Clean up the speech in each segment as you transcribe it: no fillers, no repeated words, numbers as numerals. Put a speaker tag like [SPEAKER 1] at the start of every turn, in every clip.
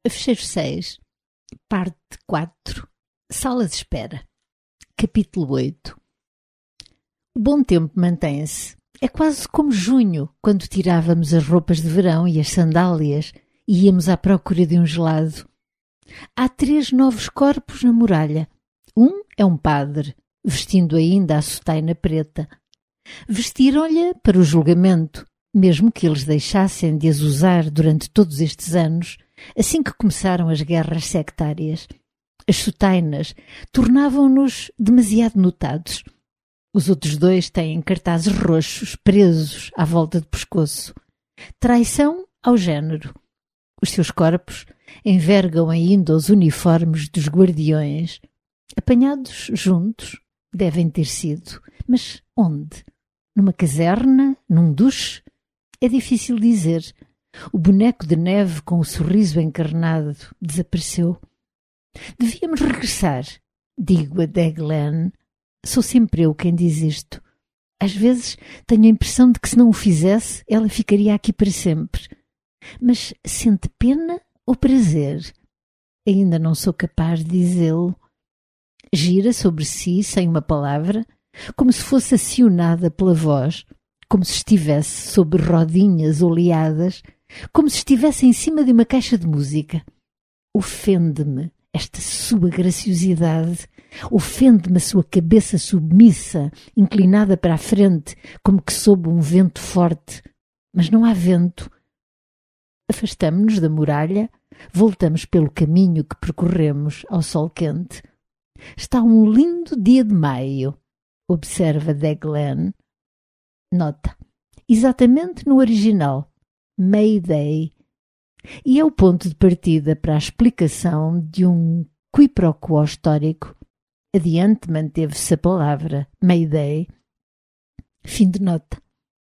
[SPEAKER 1] Fecheiro 6, parte 4, Sala de Espera, capítulo 8. O bom tempo mantém-se. É quase como junho, quando tirávamos as roupas de verão e as sandálias e íamos à procura de um gelado. Há 3 novos corpos na muralha. Um é um padre, vestindo ainda a sotaina preta. Vestiram-lhe para o julgamento, mesmo que eles deixassem de as usar durante todos estes anos, assim que começaram as guerras sectárias. As sotainas tornavam-nos demasiado notados. Os outros 2 têm cartazes roxos presos à volta do pescoço. Traição ao género. Os seus corpos envergam ainda os uniformes dos guardiões. Apanhados juntos, devem ter sido. Mas onde? Numa caserna? Num duche? É difícil dizer. O boneco de neve com o sorriso encarnado desapareceu. Devíamos regressar, digo a Deglan. Sou sempre eu quem diz isto. Às vezes tenho a impressão de que se não o fizesse, ela ficaria aqui para sempre. Mas sente pena ou prazer? Ainda não sou capaz de dizê-lo. Gira sobre si sem uma palavra, como se fosse acionada pela voz, como se estivesse sobre rodinhas oleadas, como se estivesse em cima de uma caixa de música. Ofende-me esta sua graciosidade, ofende-me a sua cabeça submissa, inclinada para a frente, como que sob um vento forte. Mas não há vento. Afastamo-nos da muralha, voltamos pelo caminho que percorremos ao sol quente. Está um lindo dia de maio, observa Deglan. Nota, exatamente no original, May Day, e é o ponto de partida para a explicação de um quiproquo histórico. Adiante manteve-se a palavra May Day. Fim de nota.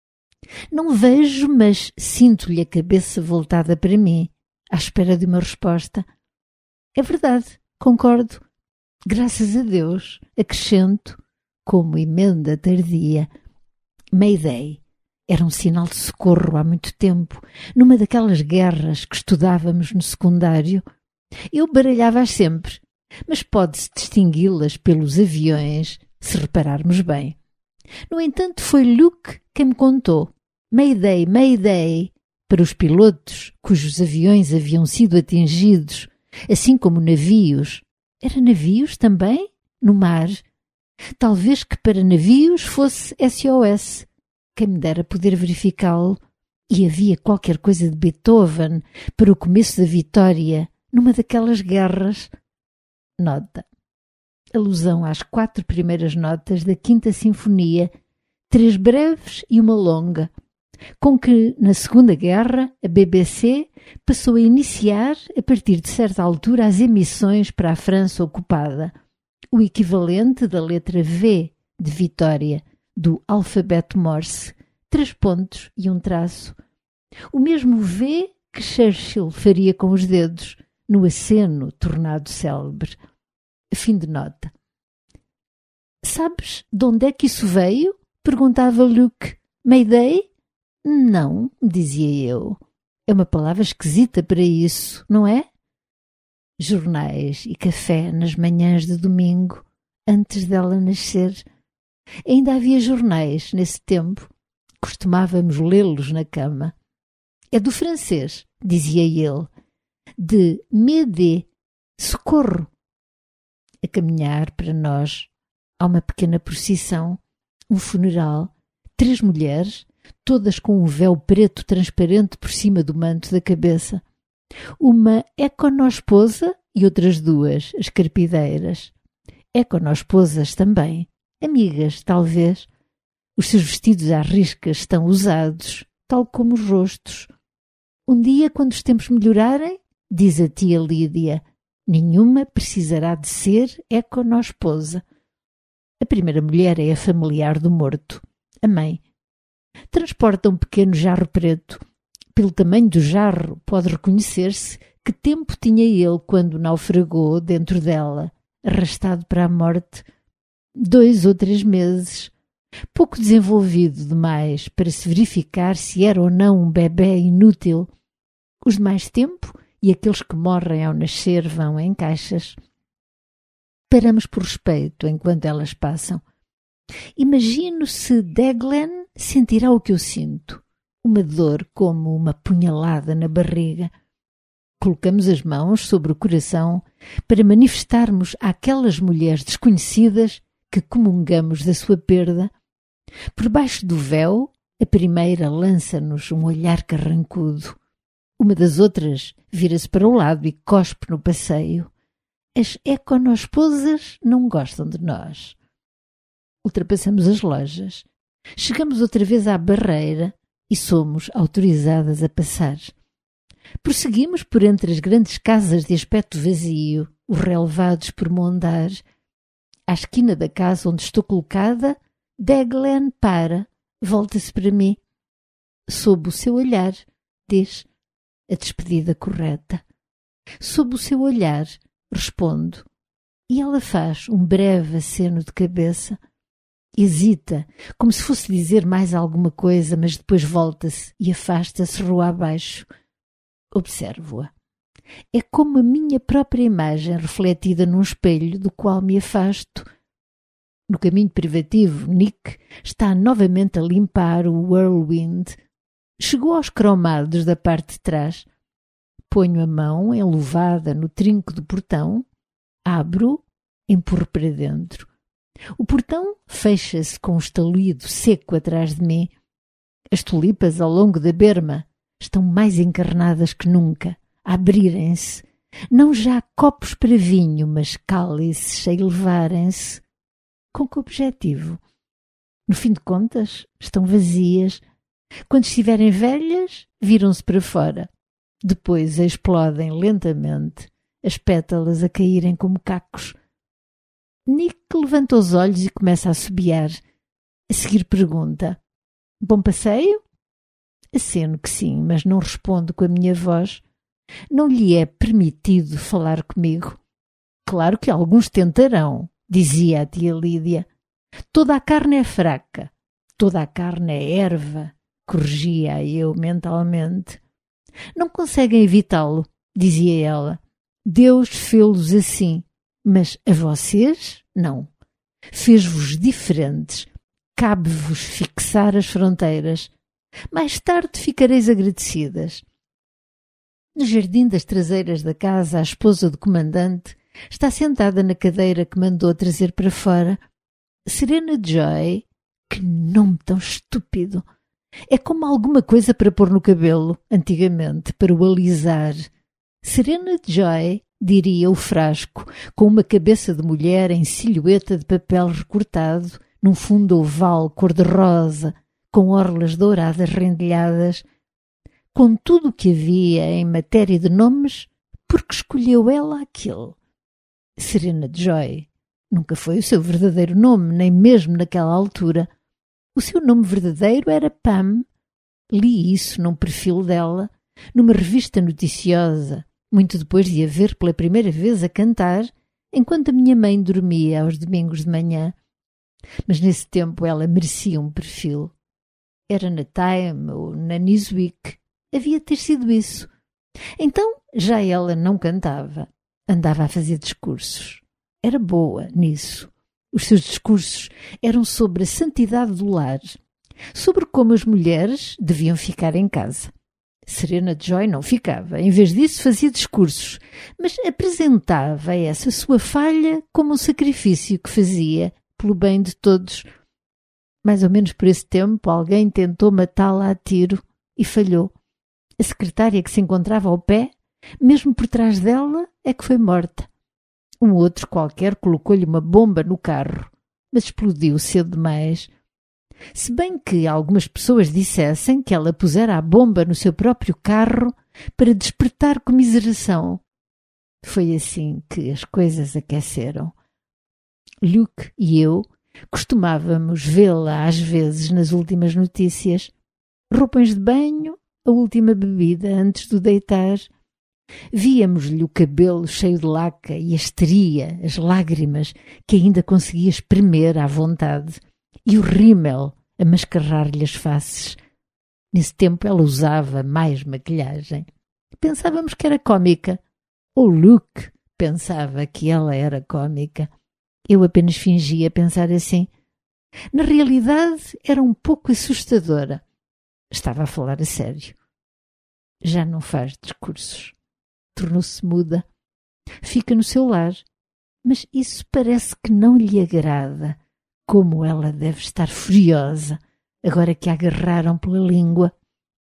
[SPEAKER 1] Não vejo, mas sinto-lhe a cabeça voltada para mim, à espera de uma resposta. É verdade, concordo. Graças a Deus, acrescento, como emenda tardia. May Day era um sinal de socorro há muito tempo, numa daquelas guerras que estudávamos no secundário. Eu baralhava-as sempre, mas pode-se distingui-las pelos aviões, se repararmos bem. No entanto, foi Luke quem me contou. May Day, May Day, para os pilotos cujos aviões haviam sido atingidos, assim como navios. Era navios também? No mar? Talvez que para navios fosse SOS. Quem me dera poder verificá-lo. E havia qualquer coisa de Beethoven para o começo da vitória, numa daquelas guerras. Nota. Alusão às 4 primeiras notas da 5ª Sinfonia, 3 breves e uma longa, com que, na Segunda Guerra, a BBC passou a iniciar, a partir de certa altura, as emissões para a França ocupada, o equivalente da letra V de Vitória, do alfabeto Morse, 3 pontos e um traço. O mesmo V que Churchill faria com os dedos, no aceno tornado célebre. Fim de nota. Sabes de onde é que isso veio? Perguntava Luke. Mayday? Não, dizia eu. É uma palavra esquisita para isso, não é? Jornais e café nas manhãs de domingo, antes dela nascer. Ainda havia jornais nesse tempo. Costumávamos lê-los na cama. É do francês, dizia ele, de m'aider, socorro. A caminhar para nós há uma pequena procissão, um funeral, 3 mulheres, todas com um véu preto transparente por cima do manto da cabeça. Uma econosposa e outras 2, as carpideiras. Econosposas também, amigas, talvez. Os seus vestidos à risca estão usados, tal como os rostos. Um dia, quando os tempos melhorarem, diz a tia Lídia, nenhuma precisará de ser econosposa. A primeira mulher é a familiar do morto, a mãe. Transporta um pequeno jarro preto. Pelo tamanho do jarro, pode reconhecer-se que tempo tinha ele quando naufragou dentro dela, arrastado para a morte. 2 ou 3 meses. Pouco desenvolvido demais para se verificar se era ou não um bebé inútil. Os de mais tempo e aqueles que morrem ao nascer vão em caixas. Paramos por respeito enquanto elas passam. Imagino se Deglan sentirá o que eu sinto, uma dor como uma punhalada na barriga. Colocamos as mãos sobre o coração para manifestarmos àquelas mulheres desconhecidas que comungamos da sua perda. Por baixo do véu, a primeira lança-nos um olhar carrancudo. Uma das outras vira-se para o lado e cospe no passeio. As econosposas não gostam de nós. Ultrapassamos as lojas. Chegamos outra vez à barreira e somos autorizadas a passar. Prosseguimos por entre as grandes casas de aspecto vazio, os relevados por mondar. À esquina da casa onde estou colocada, Deglan para, volta-se para mim. Sob o seu olhar, diz a despedida correta. Sob o seu olhar, respondo. E ela faz um breve aceno de cabeça. Hesita, como se fosse dizer mais alguma coisa, mas depois volta-se e afasta-se rua abaixo. Observo-a. É como a minha própria imagem refletida num espelho do qual me afasto. No caminho privativo, Nick está novamente a limpar o whirlwind. Chegou aos cromados da parte de trás. Ponho a mão enluvada no trinco do portão, abro, empurro para dentro. O portão fecha-se com um estalido seco atrás de mim. As tulipas ao longo da berma estão mais encarnadas que nunca, a abrirem-se. Não já copos para vinho, mas cálices a elevarem-se. Com que objetivo? No fim de contas, estão vazias. Quando estiverem velhas, viram-se para fora. Depois explodem lentamente, as pétalas a caírem como cacos. Nick levanta os olhos e começa a assobiar. A seguir pergunta: bom passeio? Aceno que sim, mas não respondo com a minha voz. Não lhe é permitido falar comigo. Claro que alguns tentarão, dizia a tia Lídia. Toda a carne é fraca, toda a carne é erva, corrigia eu mentalmente. Não conseguem evitá-lo, dizia ela. Deus fê-los assim, mas a vocês, não. Fez-vos diferentes. Cabe-vos fixar as fronteiras. Mais tarde ficareis agradecidas. No jardim das traseiras da casa, a esposa do comandante está sentada na cadeira que mandou trazer para fora. Serena Joy, que nome tão estúpido! É como alguma coisa para pôr no cabelo, antigamente, para o alisar. Serena Joy, diria o frasco, com uma cabeça de mulher em silhueta de papel recortado, num fundo oval cor-de-rosa, com orlas douradas rendilhadas. Com tudo o que havia em matéria de nomes, porque escolheu ela aquele? Serena Joy nunca foi o seu verdadeiro nome, nem mesmo naquela altura. O seu nome verdadeiro era Pam. Li isso num perfil dela, numa revista noticiosa, muito depois de a ver pela primeira vez a cantar, enquanto a minha mãe dormia aos domingos de manhã. Mas nesse tempo ela merecia um perfil. Era na Time ou na Newsweek. Havia de ter sido isso. Então já ela não cantava. Andava a fazer discursos. Era boa nisso. Os seus discursos eram sobre a santidade do lar, sobre como as mulheres deviam ficar em casa. Serena Joy não ficava. Em vez disso fazia discursos, mas apresentava essa sua falha como um sacrifício que fazia pelo bem de todos. Mais ou menos por esse tempo alguém tentou matá-la a tiro e falhou. A secretária que se encontrava ao pé, mesmo por trás dela, é que foi morta. Um outro qualquer colocou-lhe uma bomba no carro, mas explodiu cedo demais. Se bem que algumas pessoas dissessem que ela pusera a bomba no seu próprio carro para despertar comiseração. Foi assim que as coisas aqueceram. Luke e eu costumávamos vê-la às vezes nas últimas notícias. Roupões de banho, a última bebida antes do deitar. Víamos-lhe o cabelo cheio de laca e a histeria, as lágrimas que ainda conseguia espremer à vontade, e o rímel a mascarar-lhe as faces. Nesse tempo ela usava mais maquilhagem. pensávamos que era cómica. Ou Luke pensava que ela era cómica. Eu apenas fingia pensar assim. Na realidade, era um pouco assustadora. Estava a falar a sério. Já não faz discursos. Tornou-se muda. Fica no seu lar. Mas isso parece que não lhe agrada. Como ela deve estar furiosa, agora que a agarraram pela língua.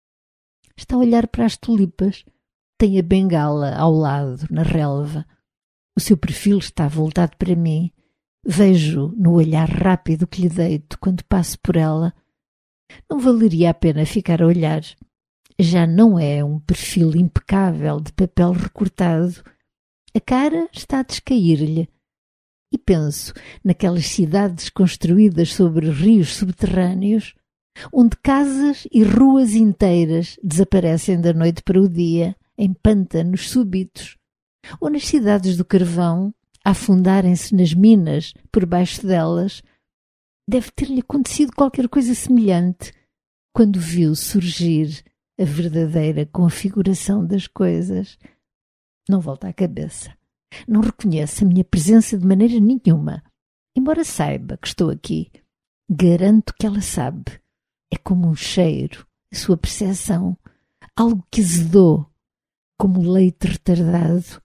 [SPEAKER 1] Está a olhar para as tulipas. Tem a bengala ao lado, na relva. O seu perfil está voltado para mim. Vejo no olhar rápido que lhe deito quando passo por ela. Não valeria a pena ficar a olhar. Já não é um perfil impecável de papel recortado. A cara está a descair-lhe. E penso naquelas cidades construídas sobre rios subterrâneos, onde casas e ruas inteiras desaparecem da noite para o dia, em pântanos súbitos, ou nas cidades do carvão, a afundarem-se nas minas por baixo delas. Deve ter-lhe acontecido qualquer coisa semelhante quando viu surgir a verdadeira configuração das coisas. Não volta à cabeça. Não reconhece a minha presença de maneira nenhuma, embora saiba que estou aqui. Garanto que ela sabe. É como um cheiro, a sua percepção, algo que azedou, como leite retardado.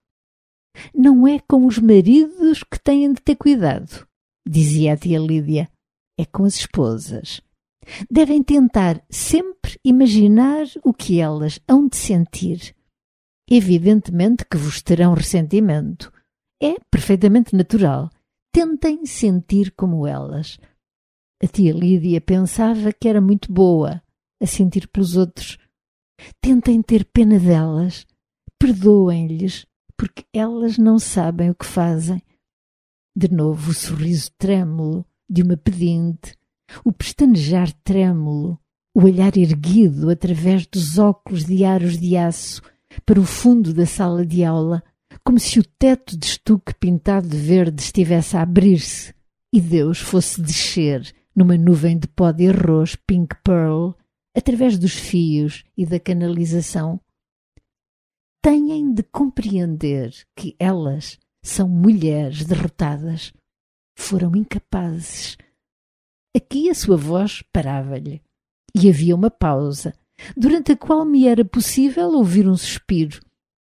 [SPEAKER 1] Não é com os maridos que têm de ter cuidado, dizia a tia Lídia. É com as esposas. Devem tentar sempre imaginar o que elas hão de sentir. Evidentemente que vos terão ressentimento. É perfeitamente natural. Tentem sentir como elas. A tia Lídia pensava que era muito boa a sentir pelos outros. Tentem ter pena delas. Perdoem-lhes, porque elas não sabem o que fazem. De novo o sorriso trêmulo de uma pedinte, o pestanejar trêmulo, o olhar erguido através dos óculos de aros de aço para o fundo da sala de aula, como se o teto de estuque pintado de verde estivesse a abrir-se e Deus fosse descer numa nuvem de pó de arroz pink pearl através dos fios e da canalização. Têm de compreender que elas são mulheres derrotadas. Foram incapazes. Aqui a sua voz parava-lhe e havia uma pausa, durante a qual me era possível ouvir um suspiro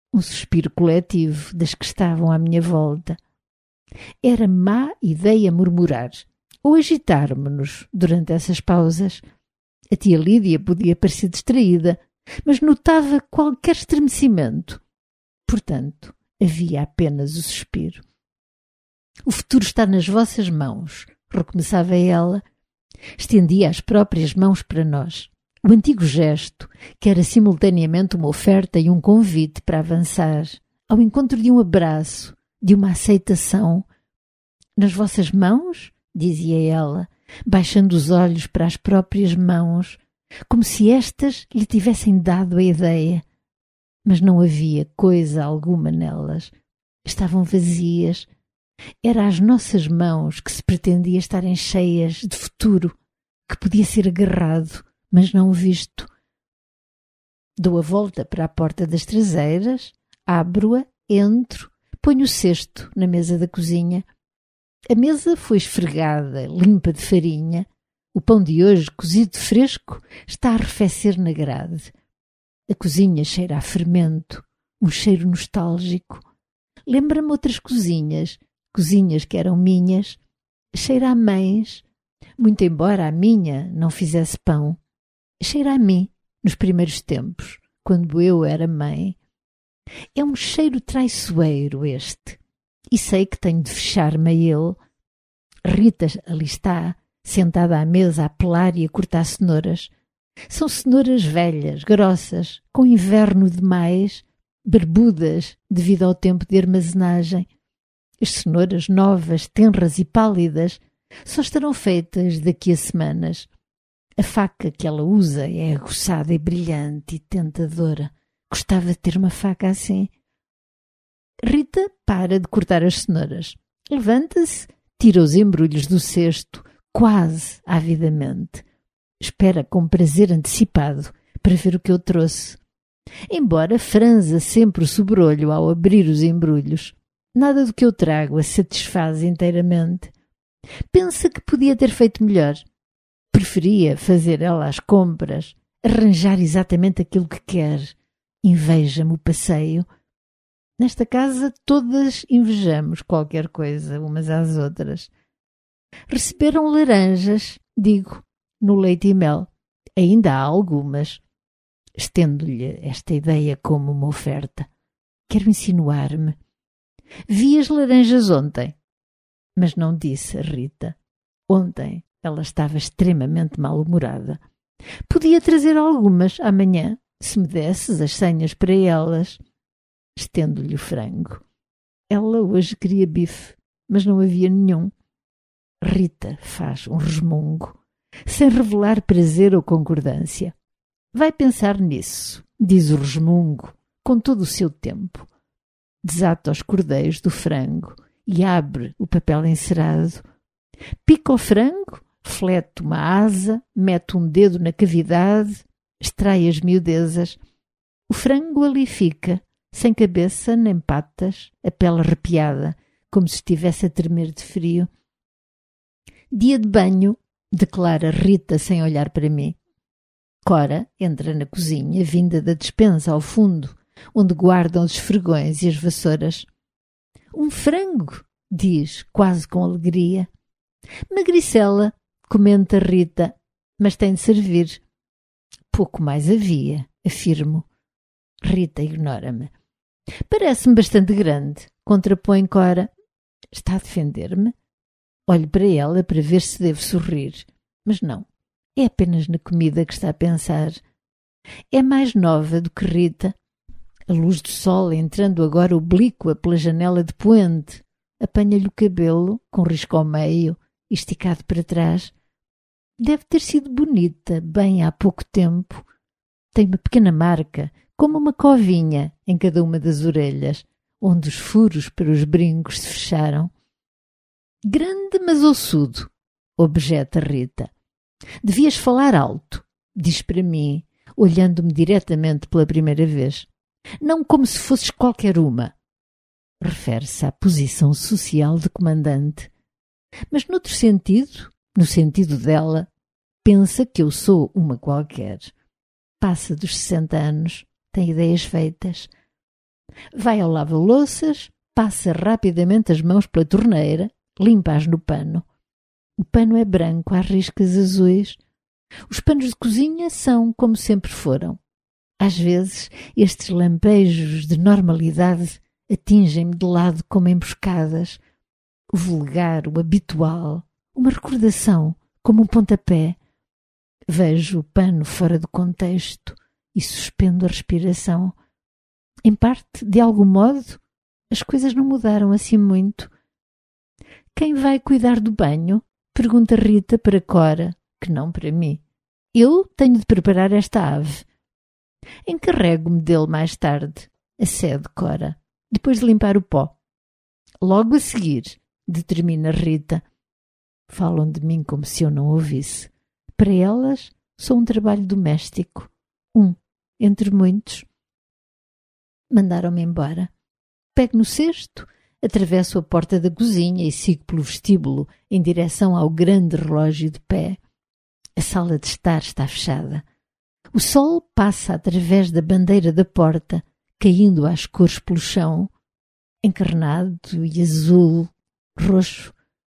[SPEAKER 1] coletivo das que estavam à minha volta. Era má ideia murmurar ou agitar-me-nos durante essas pausas. A tia Lídia podia parecer distraída, mas notava qualquer estremecimento. Portanto, havia apenas o suspiro. O futuro está nas vossas mãos, recomeçava ela. Estendia as próprias mãos para nós. O antigo gesto, que era simultaneamente uma oferta e um convite para avançar, ao encontro de um abraço, de uma aceitação. Nas vossas mãos? Dizia ela, baixando os olhos para as próprias mãos, como se estas lhe tivessem dado a ideia. Mas não havia coisa alguma nelas. Estavam vazias. Era às nossas mãos que se pretendia estarem cheias de futuro, que podia ser agarrado, mas não visto. Dou a volta para a porta das traseiras, abro-a, entro, ponho o cesto na mesa da cozinha. A mesa foi esfregada, limpa de farinha. O pão de hoje, cozido fresco, está a arrefecer na grade. A cozinha cheira a fermento, um cheiro nostálgico. Lembra-me outras cozinhas que eram minhas. Cheira a mães, muito embora a minha não fizesse pão. Cheira a mim, nos primeiros tempos, quando eu era mãe. É um cheiro traiçoeiro este, e sei que tenho de fechar-me a ele. Rita ali está, sentada à mesa a pelar e a cortar cenouras. São cenouras velhas, grossas, com inverno demais, barbudas devido ao tempo de armazenagem. As cenouras novas, tenras e pálidas só estarão feitas daqui a semanas. A faca que ela usa é aguçada e brilhante e tentadora. Gostava de ter uma faca assim. Rita para de cortar as cenouras. Levanta-se, tira os embrulhos do cesto, quase avidamente. Espera com prazer antecipado para ver o que eu trouxe. Embora franza sempre o sobrolho ao abrir os embrulhos, nada do que eu trago a satisfaz inteiramente. Pensa que podia ter feito melhor. Preferia fazer ela as compras, arranjar exatamente aquilo que quer. Inveja-me o passeio. Nesta casa todas invejamos qualquer coisa umas às outras. Receberam laranjas, digo, no leite e mel. Ainda há algumas. Estendo-lhe esta ideia como uma oferta. Quero insinuar-me. Vi as laranjas ontem. Mas não disse a Rita. Ontem ela estava extremamente mal-humorada. Podia trazer algumas amanhã, se me desses as senhas para elas. Estendo-lhe o frango. Ela hoje queria bife, mas não havia nenhum. Rita faz um resmungo, sem revelar prazer ou concordância. Vai pensar nisso, diz o resmungo, com todo o seu tempo. Desata os cordeiros do frango e abre o papel encerado. Pica o frango, flete uma asa, mete um dedo na cavidade, extrai as miudezas. O frango ali fica, sem cabeça nem patas, a pele arrepiada, como se estivesse a tremer de frio. Dia de banho, declara Rita sem olhar para mim. Cora entra na cozinha, vinda da despensa ao fundo, onde guardam os esfregões e as vassouras. Um frango, diz, quase com alegria. Magricela, comenta Rita, mas tem de servir. Pouco mais havia, afirmo. Rita ignora-me. Parece-me bastante grande, contrapõe Cora. Está a defender-me? Olho para ela para ver se devo sorrir, mas não. É apenas na comida que está a pensar. É mais nova do que Rita. A luz do sol, entrando agora oblíqua pela janela de poente, apanha-lhe o cabelo, com risco ao meio, esticado para trás. Deve ter sido bonita, bem há pouco tempo. Tem uma pequena marca, como uma covinha, em cada uma das orelhas, onde os furos para os brincos se fecharam. Grande, mas ossudo, objeta Rita. Devias falar alto, diz para mim, olhando-me diretamente pela primeira vez. Não como se fosses qualquer uma. Refere-se à posição social de comandante. Mas noutro sentido, no sentido dela, pensa que eu sou uma qualquer. Passa dos 60 anos, tem ideias feitas. Vai ao lava-louças, passa rapidamente as mãos pela torneira, limpa-as no pano. O pano é branco, há riscas azuis. Os panos de cozinha são como sempre foram. Às vezes, estes lampejos de normalidade atingem-me de lado como emboscadas. O vulgar, o habitual, uma recordação, como um pontapé. Vejo o pano fora do contexto e suspendo a respiração. Em parte, de algum modo, as coisas não mudaram assim muito. Quem vai cuidar do banho? Pergunta Rita para Cora, que não para mim. Eu tenho de preparar esta ave. Encarrego-me dele mais tarde, acede Cora, depois de limpar o pó. Logo a seguir, determina Rita. Falam de mim como se eu não ouvisse. Para elas, sou um trabalho doméstico. Um, entre muitos. Mandaram-me embora. Pego no cesto, atravesso a porta da cozinha e sigo pelo vestíbulo em direção ao grande relógio de pé. A sala de estar está fechada. O sol passa através da bandeira da porta, caindo às cores pelo chão, encarnado e azul, roxo.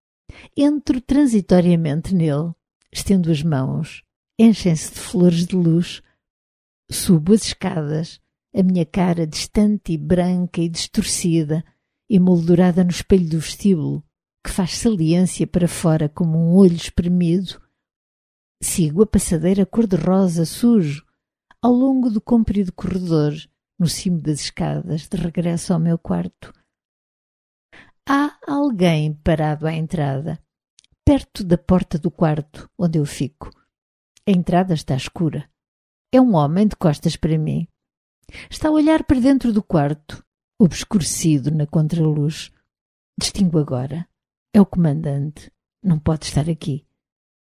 [SPEAKER 1] Entro transitoriamente nele, estendo as mãos, enchem-se de flores de luz. Subo as escadas, a minha cara distante e branca e distorcida, emoldurada no espelho do vestíbulo, que faz saliência para fora como um olho espremido. Sigo a passadeira cor-de-rosa sujo, ao longo do comprido corredor, no cimo das escadas, de regresso ao meu quarto. Há alguém parado à entrada, perto da porta do quarto, onde eu fico. A entrada está escura. É um homem de costas para mim. Está a olhar para dentro do quarto, obscurecido na contraluz. Distingo agora. É o comandante. Não pode estar aqui.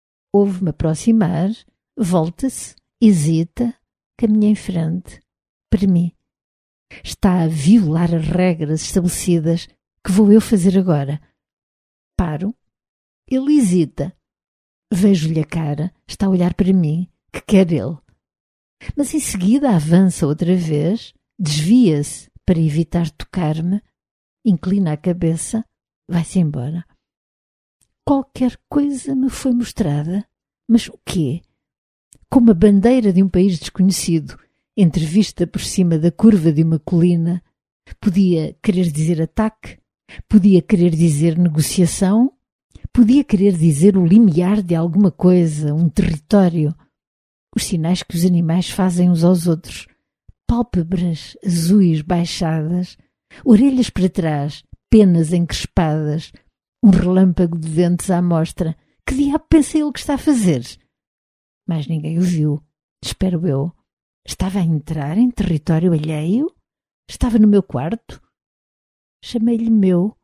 [SPEAKER 1] Ouve-me aproximar, volta-se, hesita, caminha em frente. para mim. Está a violar as regras estabelecidas. Que vou eu fazer agora? Paro. Ele hesita. Vejo-lhe a cara. Está a olhar para mim. Que quer ele? Mas em seguida avança outra vez, desvia-se para evitar tocar-me, inclina a cabeça, vai-se embora. Qualquer coisa me foi mostrada. Mas o quê? Como a bandeira de um país desconhecido, entrevista por cima da curva de uma colina, podia querer dizer ataque, podia querer dizer negociação, podia querer dizer o limiar de alguma coisa, um território. Os sinais que os animais fazem uns aos outros, pálpebras azuis baixadas, orelhas para trás, penas encrespadas, um relâmpago de dentes à mostra. Que diabo pensa ele que está a fazer? Mas ninguém o viu, espero eu. Estava a entrar em território alheio? Estava no meu quarto? Chamei-lhe meu.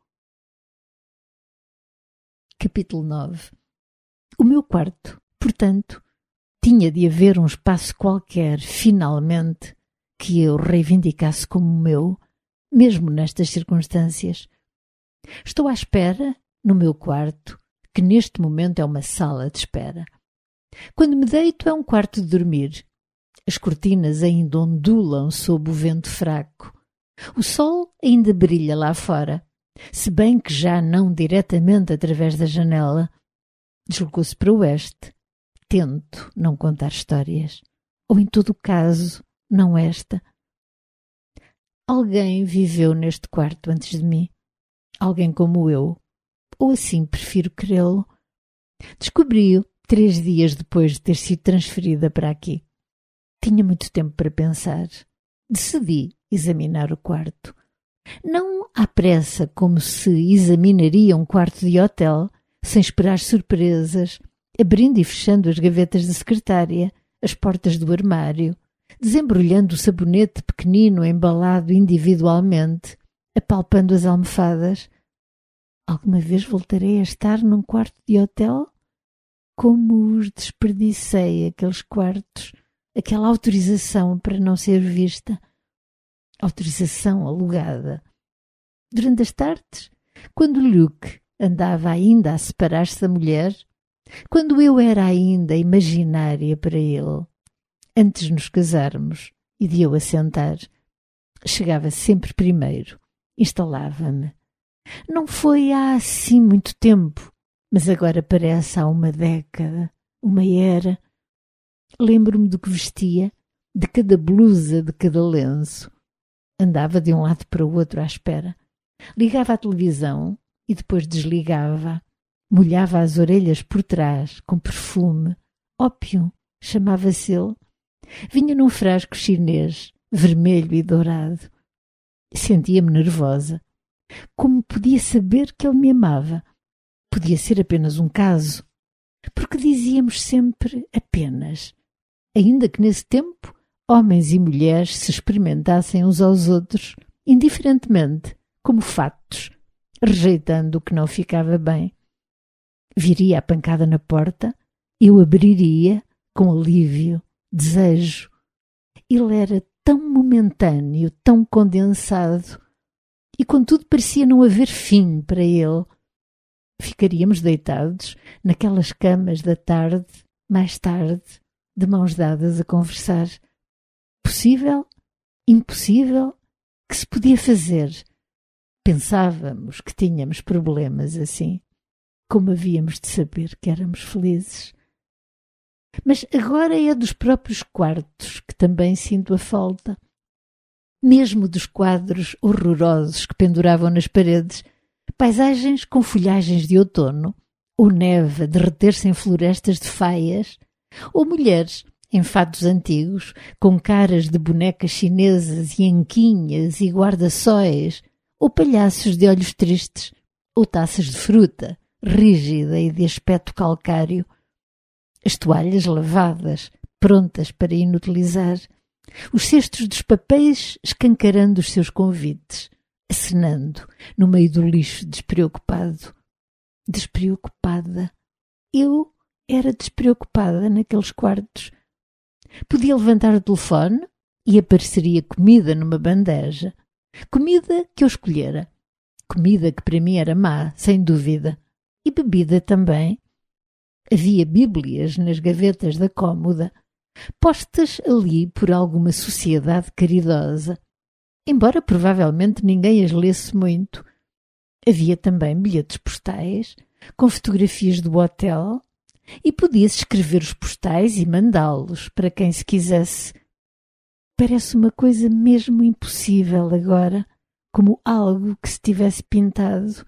[SPEAKER 1] Capítulo 9. O meu quarto, portanto, tinha de haver um espaço qualquer, finalmente, que eu reivindicasse como meu, mesmo nestas circunstâncias. Estou à espera, no meu quarto, que neste momento é uma sala de espera. Quando me deito é um quarto de dormir. As cortinas ainda ondulam sob o vento fraco. O sol ainda brilha lá fora, se bem que já não diretamente através da janela. Deslocou-se para o oeste. Tento não contar histórias. Ou, em todo o caso, não esta. Alguém viveu neste quarto antes de mim. Alguém como eu. Ou assim prefiro crê-lo. Descobri-o 3 dias depois de ter sido transferida para aqui. Tinha muito tempo para pensar. Decidi examinar o quarto. Não à pressa, como se examinaria um quarto de hotel, sem esperar surpresas, abrindo e fechando as gavetas da secretária, as portas do armário, desembrulhando o sabonete pequenino embalado individualmente, apalpando as almofadas. Alguma vez voltarei a estar num quarto de hotel? Como os desperdicei, aqueles quartos, aquela autorização para não ser vista. Autorização alugada. Durante as tardes, quando Luke andava ainda a separar-se da mulher, quando eu era ainda imaginária para ele, antes de nos casarmos e de eu assentar, chegava sempre primeiro, instalava-me. Não foi há assim muito tempo, mas agora parece há uma década, uma era. Lembro-me do que vestia, de cada blusa, de cada lenço. Andava de um lado para o outro à espera. Ligava a televisão e depois desligava. Molhava as orelhas por trás, com perfume. Ópio, chamava-se ele. Vinha num frasco chinês, vermelho e dourado. Sentia-me nervosa. Como podia saber que ele me amava? Podia ser apenas um caso. Porque dizíamos sempre apenas. Ainda que nesse tempo homens e mulheres se experimentassem uns aos outros, indiferentemente, como fatos, rejeitando o que não ficava bem. Viria a pancada na porta, eu abriria com alívio, desejo. Ele era tão momentâneo, tão condensado, e contudo parecia não haver fim para ele. Ficaríamos deitados naquelas camas da tarde, mais tarde, de mãos dadas a conversar. Possível? Impossível? Que se podia fazer? Pensávamos que tínhamos problemas assim. Como havíamos de saber que éramos felizes? Mas agora é dos próprios quartos que também sinto a falta. Mesmo dos quadros horrorosos que penduravam nas paredes, paisagens com folhagens de outono, ou neve a derreter-se em florestas de faias, ou mulheres em fatos antigos, com caras de bonecas chinesas e anquinhas e guarda-sóis, ou palhaços de olhos tristes, ou taças de fruta, rígida e de aspecto calcário, as toalhas lavadas, prontas para inutilizar, os cestos dos papéis escancarando os seus convites, acenando no meio do lixo despreocupado. Despreocupada. Eu era despreocupada naqueles quartos. Podia levantar o telefone e apareceria comida numa bandeja. Comida que eu escolhera. Comida que para mim era má, sem dúvida. E bebida também. Havia bíblias nas gavetas da cômoda, postas ali por alguma sociedade caridosa, embora provavelmente ninguém as lesse muito. Havia também bilhetes postais, com fotografias do hotel, e podia-se escrever os postais e mandá-los para quem se quisesse. Parece uma coisa mesmo impossível agora, como algo que se tivesse pintado.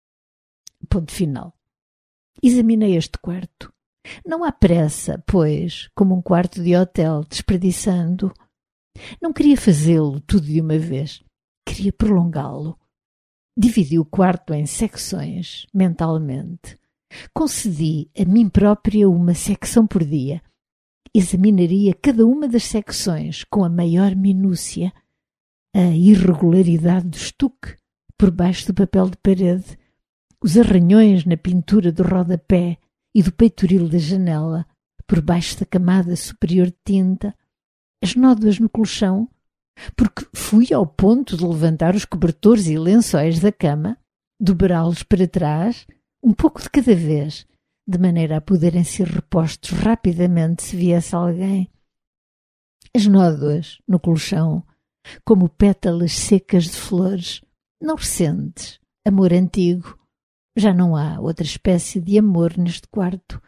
[SPEAKER 1] Ponto final. Examinei este quarto. Não há pressa, pois, como um quarto de hotel, desperdiçando. Não queria fazê-lo tudo de uma vez. Queria prolongá-lo. Dividi o quarto em secções, mentalmente. Concedi a mim própria uma secção por dia. Examinaria cada uma das secções com a maior minúcia. A irregularidade do estuque por baixo do papel de parede, os arranhões na pintura do rodapé e do peitoril da janela, por baixo da camada superior de tinta, as nódoas no colchão, porque fui ao ponto de levantar os cobertores e lençóis da cama, dobrá-los para trás, um pouco de cada vez, de maneira a poderem ser repostos rapidamente se viesse alguém. As nódoas no colchão, como pétalas secas de flores, não recentes, amor antigo. Já não há outra espécie de amor neste quarto.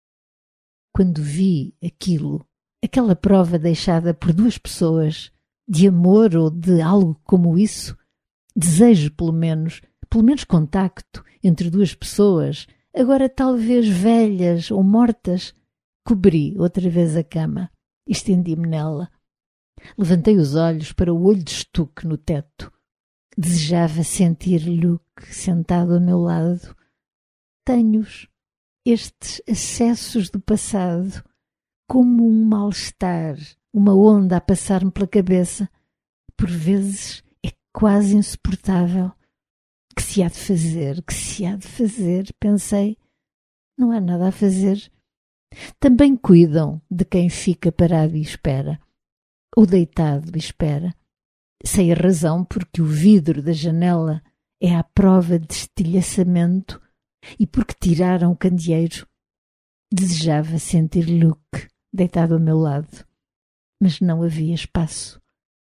[SPEAKER 1] Quando vi aquilo, aquela prova deixada por duas pessoas, de amor ou de algo como isso, desejo pelo menos contacto entre duas pessoas, agora talvez velhas ou mortas, cobri outra vez a cama e estendi-me nela. Levantei os olhos para o olho de estuque no teto. Desejava sentir Luke sentado ao meu lado. Tenho-os, estes acessos do passado, como um mal-estar, uma onda a passar-me pela cabeça. Por vezes é quase insuportável. Que se há de fazer? Que se há de fazer? Pensei. Não há nada a fazer. Também cuidam de quem fica parado e espera, ou deitado e espera. Sei a razão porque o vidro da janela é à prova de estilhaçamento e porque tiraram o candeeiro. Desejava sentir Luke deitado ao meu lado, mas não havia espaço.